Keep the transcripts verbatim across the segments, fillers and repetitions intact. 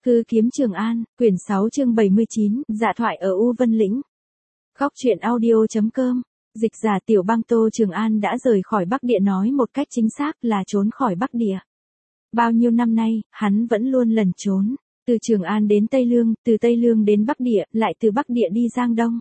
Hư kiếm Trường An, quyển sáu chương bảy mươi chín, dạ thoại ở U Vân Lĩnh. Góc truyện audio.com, dịch giả Tiểu Bang. Tô Trường An đã rời khỏi Bắc Địa, nói một cách chính xác là trốn khỏi Bắc Địa. Bao nhiêu năm nay, hắn vẫn luôn lẩn trốn, từ Trường An đến Tây Lương, từ Tây Lương đến Bắc Địa, lại từ Bắc Địa đi Giang Đông.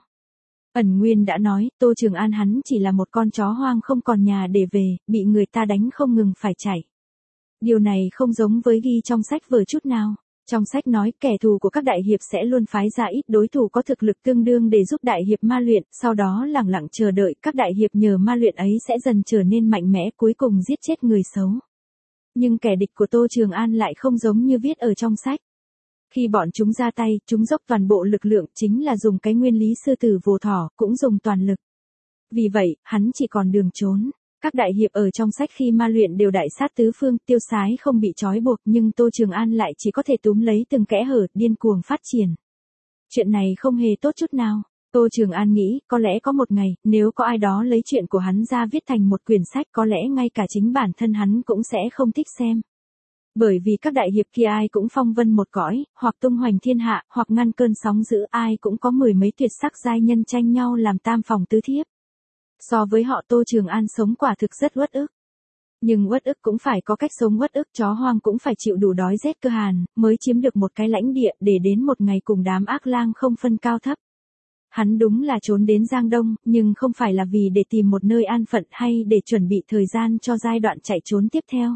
Ẩn Nguyên đã nói, Tô Trường An hắn chỉ là một con chó hoang không còn nhà để về, bị người ta đánh không ngừng phải chạy. Điều này không giống với ghi trong sách vở chút nào. Trong sách nói kẻ thù của các đại hiệp sẽ luôn phái ra ít đối thủ có thực lực tương đương để giúp đại hiệp ma luyện, sau đó lẳng lặng chờ đợi các đại hiệp nhờ ma luyện ấy sẽ dần trở nên mạnh mẽ, cuối cùng giết chết người xấu. Nhưng kẻ địch của Tô Trường An lại không giống như viết ở trong sách. Khi bọn chúng ra tay, chúng dốc toàn bộ lực lượng, chính là dùng cái nguyên lý sư tử vồ thỏ, cũng dùng toàn lực. Vì vậy, hắn chỉ còn đường trốn. Các đại hiệp ở trong sách khi ma luyện đều đại sát tứ phương, tiêu sái không bị trói buộc, nhưng Tô Trường An lại chỉ có thể túm lấy từng kẽ hở, điên cuồng phát triển. Chuyện này không hề tốt chút nào. Tô Trường An nghĩ, có lẽ có một ngày, nếu có ai đó lấy chuyện của hắn ra viết thành một quyển sách, có lẽ ngay cả chính bản thân hắn cũng sẽ không thích xem. Bởi vì các đại hiệp kia ai cũng phong vân một cõi, hoặc tung hoành thiên hạ, hoặc ngăn cơn sóng dữ, ai cũng có mười mấy tuyệt sắc giai nhân tranh nhau làm tam phòng tứ thiếp. So với họ, Tô Trường An sống quả thực rất uất ức. Nhưng uất ức cũng phải có cách sống uất ức, chó hoang cũng phải chịu đủ đói rét cơ hàn, mới chiếm được một cái lãnh địa để đến một ngày cùng đám ác lang không phân cao thấp. Hắn đúng là trốn đến Giang Đông, nhưng không phải là vì để tìm một nơi an phận hay để chuẩn bị thời gian cho giai đoạn chạy trốn tiếp theo.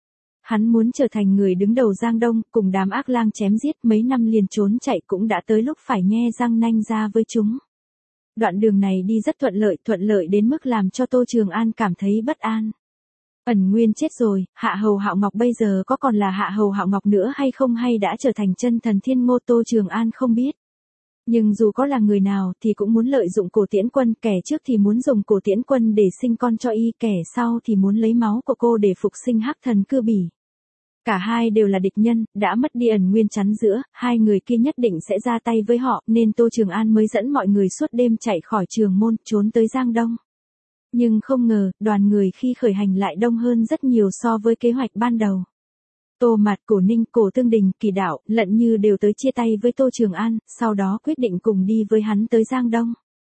Hắn muốn trở thành người đứng đầu Giang Đông, cùng đám ác lang chém giết, mấy năm liền trốn chạy cũng đã tới lúc phải nhe răng nanh ra với chúng. Đoạn đường này đi rất thuận lợi, thuận lợi đến mức làm cho Tô Trường An cảm thấy bất an. Ẩn Nguyên chết rồi, Hạ Hầu Hạo Ngọc bây giờ có còn là Hạ Hầu Hạo Ngọc nữa hay không, hay đã trở thành chân thần Thiên Ngô, Tô Trường An không biết. Nhưng dù có là người nào thì cũng muốn lợi dụng Cổ Tiễn Quân, kẻ trước thì muốn dùng Cổ Tiễn Quân để sinh con cho y, kẻ sau thì muốn lấy máu của cô để phục sinh Hắc Thần Cư Bỉ. Cả hai đều là địch nhân, đã mất đi Ẩn Nguyên chắn giữa, hai người kia nhất định sẽ ra tay với họ, nên Tô Trường An mới dẫn mọi người suốt đêm chạy khỏi Trường Môn, trốn tới Giang Đông. Nhưng không ngờ, đoàn người khi khởi hành lại đông hơn rất nhiều so với kế hoạch ban đầu. Tô Mạt, Cổ Ninh, Cổ Tương Đình, Kỳ Đạo, Lận Như đều tới chia tay với Tô Trường An, sau đó quyết định cùng đi với hắn tới Giang Đông.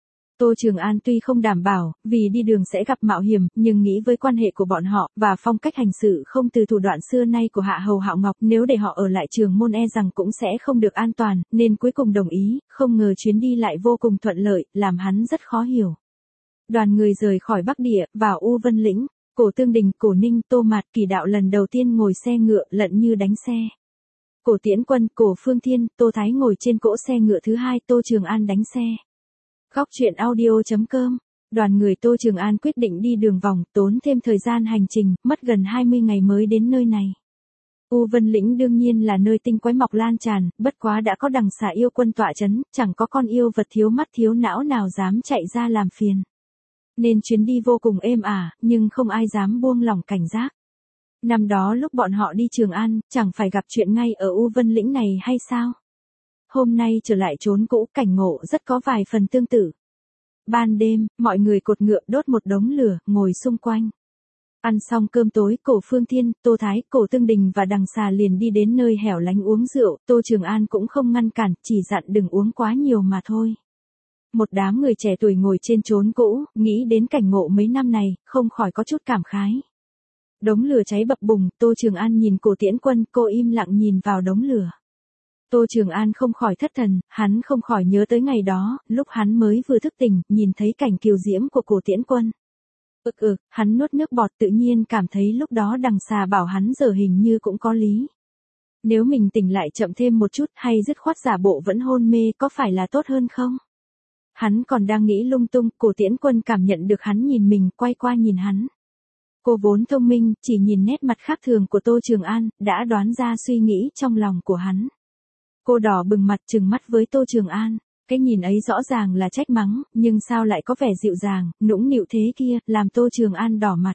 Tô Trường An tuy không đảm bảo, vì đi đường sẽ gặp mạo hiểm, nhưng nghĩ với quan hệ của bọn họ, và phong cách hành sự không từ thủ đoạn xưa nay của Hạ Hầu Hạo Ngọc, nếu để họ ở lại Trường Môn e rằng cũng sẽ không được an toàn, nên cuối cùng đồng ý, không ngờ chuyến đi lại vô cùng thuận lợi, làm hắn rất khó hiểu. Đoàn người rời khỏi Bắc Địa, vào U Vân Lĩnh, Cổ Tương Đình, Cổ Ninh, Tô Mạt, Kỳ Đạo lần đầu tiên ngồi xe ngựa, Lận Như đánh xe. Cổ Tiễn Quân, Cổ Phương Thiên, Tô Thái ngồi trên cỗ xe ngựa thứ hai, Tô Trường An đánh xe. Góc truyện audio.com, đoàn người Tô Trường An quyết định đi đường vòng, tốn thêm thời gian hành trình, mất gần hai mươi ngày mới đến nơi này. U Vân Lĩnh đương nhiên là nơi tinh quái mọc lan tràn, bất quá đã có đằng xà yêu quân tọa chấn, chẳng có con yêu vật thiếu mắt thiếu não nào dám chạy ra làm phiền. Nên chuyến đi vô cùng êm ả, nhưng không ai dám buông lỏng cảnh giác. Năm đó lúc bọn họ đi Trường An, chẳng phải gặp chuyện ngay ở U Vân Lĩnh này hay sao? Hôm nay trở lại trốn cũ, cảnh ngộ rất có vài phần tương tự. Ban đêm, mọi người cột ngựa đốt một đống lửa, ngồi xung quanh. Ăn xong cơm tối, Cổ Phương Thiên, Tô Thái, Cổ Tương Đình và đằng xà liền đi đến nơi hẻo lánh uống rượu, Tô Trường An cũng không ngăn cản, chỉ dặn đừng uống quá nhiều mà thôi. Một đám người trẻ tuổi ngồi trên trốn cũ, nghĩ đến cảnh ngộ mấy năm này, không khỏi có chút cảm khái. Đống lửa cháy bập bùng, Tô Trường An nhìn Cổ Tiễn Quân, cô im lặng nhìn vào đống lửa. Tô Trường An không khỏi thất thần, hắn không khỏi nhớ tới ngày đó, lúc hắn mới vừa thức tỉnh, nhìn thấy cảnh kiều diễm của Cổ Tiễn Quân. Ực ực, hắn nuốt nước bọt, tự nhiên cảm thấy lúc đó đằng xà bảo hắn giờ hình như cũng có lý. Nếu mình tỉnh lại chậm thêm một chút, hay dứt khoát giả bộ vẫn hôn mê, có phải là tốt hơn không? Hắn còn đang nghĩ lung tung, Cổ Tiễn Quân cảm nhận được hắn nhìn mình, quay qua nhìn hắn. Cô vốn thông minh, chỉ nhìn nét mặt khác thường của Tô Trường An, đã đoán ra suy nghĩ trong lòng của hắn. Cô đỏ bừng mặt trừng mắt với Tô Trường An, cái nhìn ấy rõ ràng là trách mắng, nhưng sao lại có vẻ dịu dàng, nũng nịu thế kia, làm Tô Trường An đỏ mặt.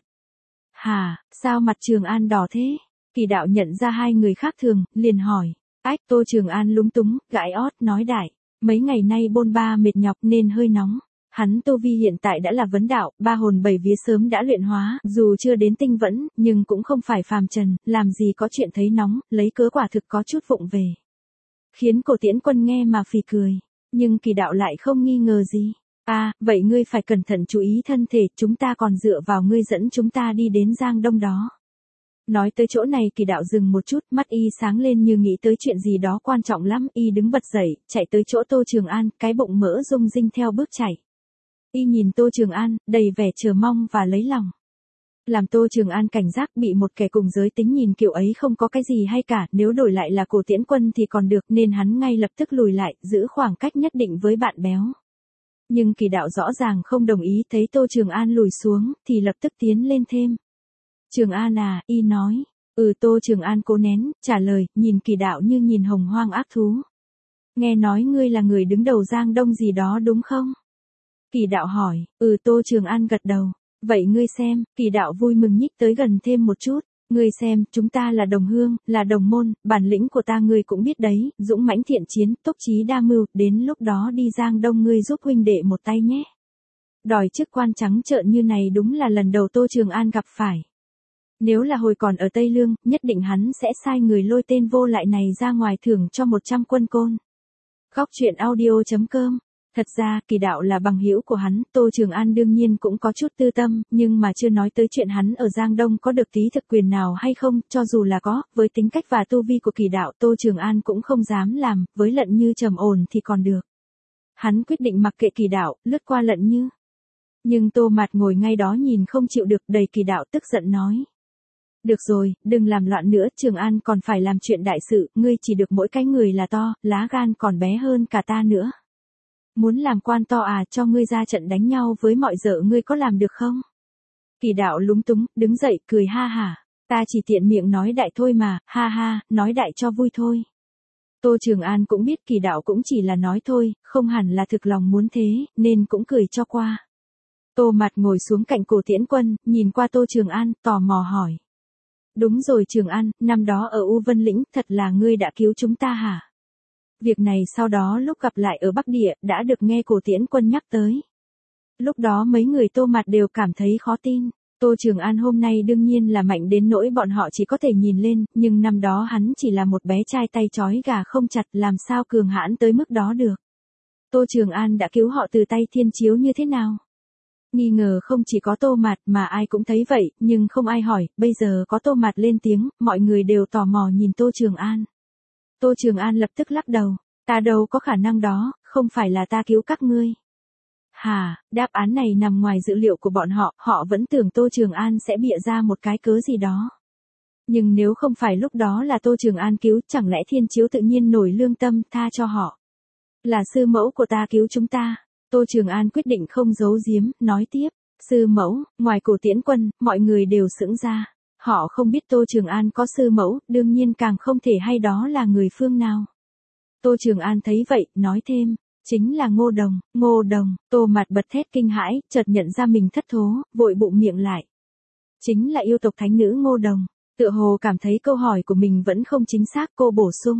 Hà, sao mặt Trường An đỏ thế? Kỳ Đạo nhận ra hai người khác thường, liền hỏi. Ách, Tô Trường An lúng túng, gãi ót, nói đại. Mấy ngày nay bôn ba mệt nhọc nên hơi nóng. Hắn tu vi hiện tại đã là vấn đạo, ba hồn bảy vía sớm đã luyện hóa, dù chưa đến tinh vẫn, nhưng cũng không phải phàm trần, làm gì có chuyện thấy nóng, lấy cớ quả thực có chút vụng về. khiến Cổ Tiễn Quân nghe mà phì cười. Nhưng Kỳ Đạo lại không nghi ngờ gì. À, vậy ngươi phải cẩn thận chú ý thân thể, chúng ta còn dựa vào ngươi dẫn chúng ta đi đến Giang Đông đó. Nói tới chỗ này Kỳ Đạo dừng một chút, mắt y sáng lên như nghĩ tới chuyện gì đó quan trọng lắm, y đứng bật dậy, chạy tới chỗ Tô Trường An, cái bụng mỡ rung rinh theo bước chạy. Y nhìn Tô Trường An, đầy vẻ chờ mong và lấy lòng. Làm Tô Trường An cảnh giác bị một kẻ cùng giới tính nhìn kiểu ấy không có cái gì hay cả, nếu đổi lại là Cổ Tiễn Quân thì còn được nên hắn ngay lập tức lùi lại, giữ khoảng cách nhất định với bạn béo. Nhưng Kỳ Đạo rõ ràng không đồng ý, thấy Tô Trường An lùi xuống, thì lập tức tiến lên thêm. Trường An à, y nói. Ừ, Tô Trường An cố nén, trả lời, nhìn Kỳ Đạo như nhìn hồng hoang ác thú. Nghe nói ngươi là người đứng đầu Giang Đông gì đó đúng không? Kỳ Đạo hỏi. Ừ, Tô Trường An gật đầu. Vậy ngươi xem, Kỳ Đạo vui mừng nhích tới gần thêm một chút. Ngươi xem, chúng ta là đồng hương, là đồng môn, bản lĩnh của ta ngươi cũng biết đấy, dũng mãnh thiện chiến, tốc trí đa mưu, đến lúc đó đi Giang Đông ngươi giúp huynh đệ một tay nhé. Đòi chức quan trắng trợn như này đúng là lần đầu Tô Trường An gặp phải. Nếu là hồi còn ở Tây Lương, nhất định hắn sẽ sai người lôi tên vô lại này ra ngoài thưởng cho một trăm quân côn. Góc truyện audio chấm com. Thật ra, Kỳ Đạo là bằng hữu của hắn, Tô Trường An đương nhiên cũng có chút tư tâm, nhưng mà chưa nói tới chuyện hắn ở Giang Đông có được tí thực quyền nào hay không, cho dù là có, với tính cách và tu vi của Kỳ Đạo, Tô Trường An cũng không dám làm, với Lận Như trầm ổn thì còn được. Hắn quyết định mặc kệ Kỳ Đạo, lướt qua Lận Như. Nhưng Tô Mạt ngồi ngay đó nhìn không chịu được, đầy Kỳ Đạo tức giận nói. Được rồi, đừng làm loạn nữa, Trường An còn phải làm chuyện đại sự, ngươi chỉ được mỗi cái người là to, lá gan còn bé hơn cả ta nữa. Muốn làm quan to à, cho ngươi ra trận đánh nhau với mọi dợ ngươi có làm được không? Kỳ Đạo lúng túng, đứng dậy, cười ha hả. Ta chỉ tiện miệng nói đại thôi mà, ha ha, nói đại cho vui thôi. Tô Trường An cũng biết Kỳ Đạo cũng chỉ là nói thôi, không hẳn là thực lòng muốn thế, nên cũng cười cho qua. Tô Mạt ngồi xuống cạnh Cổ Tiễn Quân, nhìn qua Tô Trường An, tò mò hỏi. Đúng rồi Trường An, năm đó ở U Vân Lĩnh, thật là ngươi đã cứu chúng ta hả? Việc này sau đó lúc gặp lại ở Bắc Địa, đã được nghe Cổ Tiễn Quân nhắc tới. Lúc đó mấy người Tô Mạt đều cảm thấy khó tin. Tô Trường An hôm nay đương nhiên là mạnh đến nỗi bọn họ chỉ có thể nhìn lên, nhưng năm đó hắn chỉ là một bé trai tay trói gà không chặt, làm sao cường hãn tới mức đó được. Tô Trường An đã cứu họ từ tay Thiên Chiếu như thế nào? Nghi ngờ không chỉ có Tô Mạt mà ai cũng thấy vậy, nhưng không ai hỏi, bây giờ có Tô Mạt lên tiếng, mọi người đều tò mò nhìn Tô Trường An. Tô Trường An lập tức lắc đầu, ta đâu có khả năng đó, không phải là ta cứu các ngươi. Hà, đáp án này nằm ngoài dự liệu của bọn họ, họ vẫn tưởng Tô Trường An sẽ bịa ra một cái cớ gì đó. Nhưng nếu không phải lúc đó là Tô Trường An cứu, chẳng lẽ Thiên Chiếu tự nhiên nổi lương tâm tha cho họ. Là sư mẫu của ta cứu chúng ta. Tô Trường An quyết định không giấu giếm, nói tiếp, sư mẫu, ngoài Cổ Tiễn Quân, mọi người đều sững ra. Họ không biết Tô Trường An có sư mẫu, đương nhiên càng không thể hay đó là người phương nào. Tô Trường An thấy vậy, nói thêm, chính là Ngô Đồng, Ngô Đồng, Tô Mạt bật thét kinh hãi, chợt nhận ra mình thất thố, vội bụng miệng lại. Chính là yêu tộc thánh nữ Ngô Đồng, tựa hồ cảm thấy câu hỏi của mình vẫn không chính xác, cô bổ sung.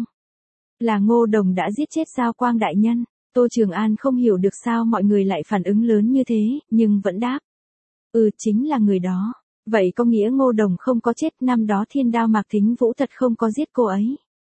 Là Ngô Đồng đã giết chết Giao Quang đại nhân. Tô Trường An không hiểu được sao mọi người lại phản ứng lớn như thế, nhưng vẫn đáp. Ừ, chính là người đó. Vậy có nghĩa Ngô Đồng không có chết, năm đó Thiên Đao Mạc Thính Vũ thật không có giết cô ấy.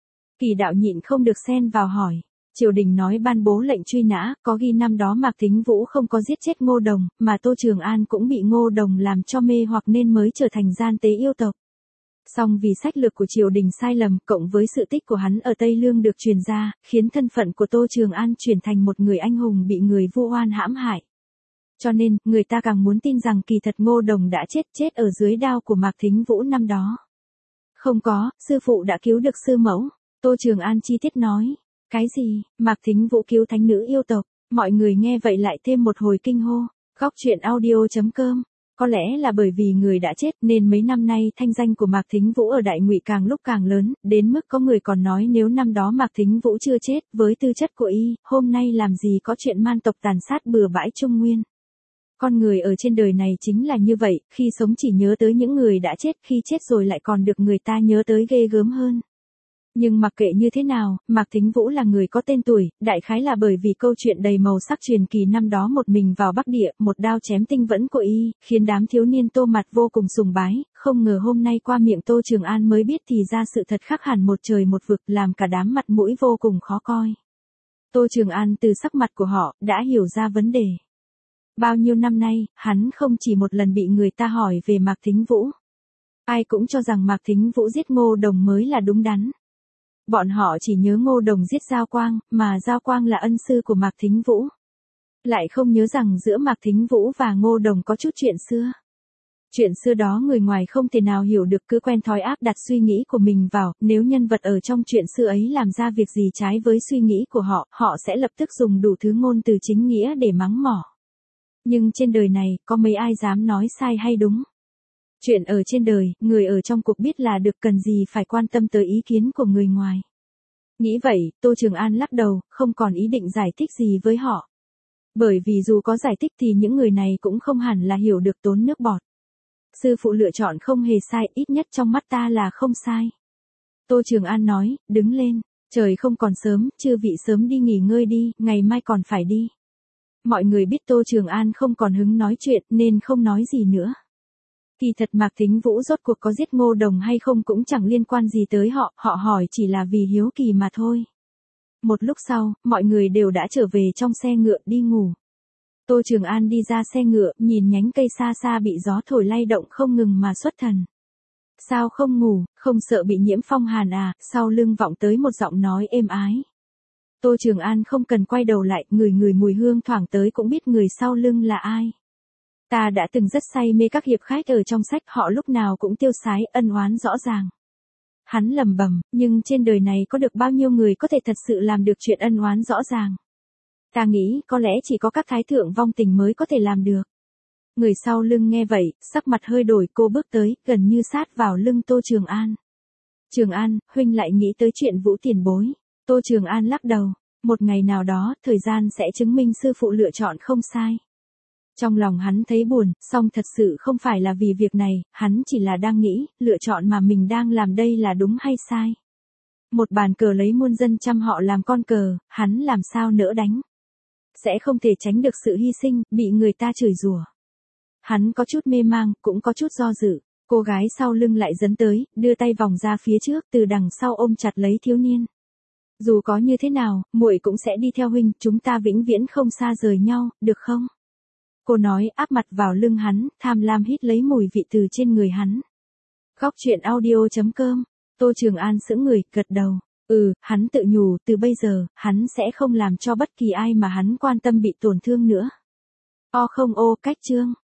Kỳ Đạo nhịn không được xen vào hỏi. Triều đình nói ban bố lệnh truy nã, có ghi năm đó Mạc Thính Vũ không có giết chết Ngô Đồng, mà Tô Trường An cũng bị Ngô Đồng làm cho mê hoặc nên mới trở thành gian tế yêu tộc. Song vì sách lược của triều đình sai lầm, cộng với sự tích của hắn ở Tây Lương được truyền ra, khiến thân phận của Tô Trường An chuyển thành một người anh hùng bị người vu oan hãm hại. Cho nên, người ta càng muốn tin rằng kỳ thật Ngô Đồng đã chết, chết ở dưới đao của Mạc Thính Vũ năm đó. Không có, sư phụ đã cứu được sư mẫu. Tô Trường An chi tiết nói. Cái gì, Mạc Thính Vũ cứu thánh nữ yêu tộc? Mọi người nghe vậy lại thêm một hồi kinh hô. Góc truyện audio chấm com. Có lẽ là bởi vì người đã chết nên mấy năm nay thanh danh của Mạc Thính Vũ ở Đại Ngụy càng lúc càng lớn, đến mức có người còn nói nếu năm đó Mạc Thính Vũ chưa chết, với tư chất của y, hôm nay làm gì có chuyện man tộc tàn sát bừa bãi Trung Nguyên. Con người ở trên đời này chính là như vậy, khi sống chỉ nhớ tới những người đã chết, khi chết rồi lại còn được người ta nhớ tới ghê gớm hơn. Nhưng mặc kệ như thế nào, Mạc Thính Vũ là người có tên tuổi, đại khái là bởi vì câu chuyện đầy màu sắc truyền kỳ năm đó một mình vào Bắc Địa, một đao chém tinh vẫn của y, khiến đám thiếu niên Tô Mặt vô cùng sùng bái, không ngờ hôm nay qua miệng Tô Trường An mới biết thì ra sự thật khác hẳn một trời một vực, làm cả đám mặt mũi vô cùng khó coi. Tô Trường An từ sắc mặt của họ, đã hiểu ra vấn đề. Bao nhiêu năm nay, hắn không chỉ một lần bị người ta hỏi về Mạc Thính Vũ. Ai cũng cho rằng Mạc Thính Vũ giết Ngô Đồng mới là đúng đắn. Bọn họ chỉ nhớ Ngô Đồng giết Giao Quang, mà Giao Quang là ân sư của Mạc Thính Vũ. Lại không nhớ rằng giữa Mạc Thính Vũ và Ngô Đồng có chút chuyện xưa. Chuyện xưa đó người ngoài không thể nào hiểu được, cứ quen thói áp đặt suy nghĩ của mình vào, nếu nhân vật ở trong chuyện xưa ấy làm ra việc gì trái với suy nghĩ của họ, họ sẽ lập tức dùng đủ thứ ngôn từ chính nghĩa để mắng mỏ. Nhưng trên đời này, có mấy ai dám nói sai hay đúng? Chuyện ở trên đời, người ở trong cuộc biết là được, cần gì phải quan tâm tới ý kiến của người ngoài. Nghĩ vậy, Tô Trường An lắc đầu, không còn ý định giải thích gì với họ. Bởi vì dù có giải thích thì những người này cũng không hẳn là hiểu được, tốn nước bọt. Sư phụ lựa chọn không hề sai, ít nhất trong mắt ta là không sai. Tô Trường An nói, đứng lên, trời không còn sớm, chư vị sớm đi nghỉ ngơi đi, ngày mai còn phải đi. Mọi người biết Tô Trường An không còn hứng nói chuyện nên không nói gì nữa. Kỳ thật Mạc Thính Vũ rốt cuộc có giết Ngô Đồng hay không cũng chẳng liên quan gì tới họ, họ hỏi chỉ là vì hiếu kỳ mà thôi. Một lúc sau, mọi người đều đã trở về trong xe ngựa đi ngủ. Tô Trường An đi ra xe ngựa, nhìn nhánh cây xa xa bị gió thổi lay động không ngừng mà xuất thần. Sao không ngủ, không sợ bị nhiễm phong hàn à? Sau lưng vọng tới một giọng nói êm ái. Tô Trường An không cần quay đầu lại, ngửi ngửi mùi hương thoảng tới cũng biết người sau lưng là ai. Ta đã từng rất say mê các hiệp khách ở trong sách, họ lúc nào cũng tiêu sái, ân oán rõ ràng. Hắn lầm bầm, nhưng trên đời này có được bao nhiêu người có thể thật sự làm được chuyện ân oán rõ ràng. Ta nghĩ có lẽ chỉ có các thái thượng vong tình mới có thể làm được. Người sau lưng nghe vậy, sắc mặt hơi đổi, cô bước tới, gần như sát vào lưng Tô Trường An. Trường An, huynh lại nghĩ tới chuyện Vũ tiền bối. Tô Trường An lắc đầu, một ngày nào đó, thời gian sẽ chứng minh sư phụ lựa chọn không sai. Trong lòng hắn thấy buồn, song thật sự không phải là vì việc này, hắn chỉ là đang nghĩ, lựa chọn mà mình đang làm đây là đúng hay sai. Một bàn cờ lấy muôn dân trăm họ làm con cờ, hắn làm sao nỡ đánh. Sẽ không thể tránh được sự hy sinh, bị người ta chửi rủa. Hắn có chút mê mang, cũng có chút do dự. Cô gái sau lưng lại dẫn tới, đưa tay vòng ra phía trước, từ đằng sau ôm chặt lấy thiếu niên. Dù có như thế nào, muội cũng sẽ đi theo huynh, chúng ta vĩnh viễn không xa rời nhau, được không? Cô nói, áp mặt vào lưng hắn, tham lam hít lấy mùi vị từ trên người hắn. Góc truyện audio chấm com. Tô Trường An sững người, gật đầu. Ừ, hắn tự nhủ, từ bây giờ, hắn sẽ không làm cho bất kỳ ai mà hắn quan tâm bị tổn thương nữa. O không ô, cách chương.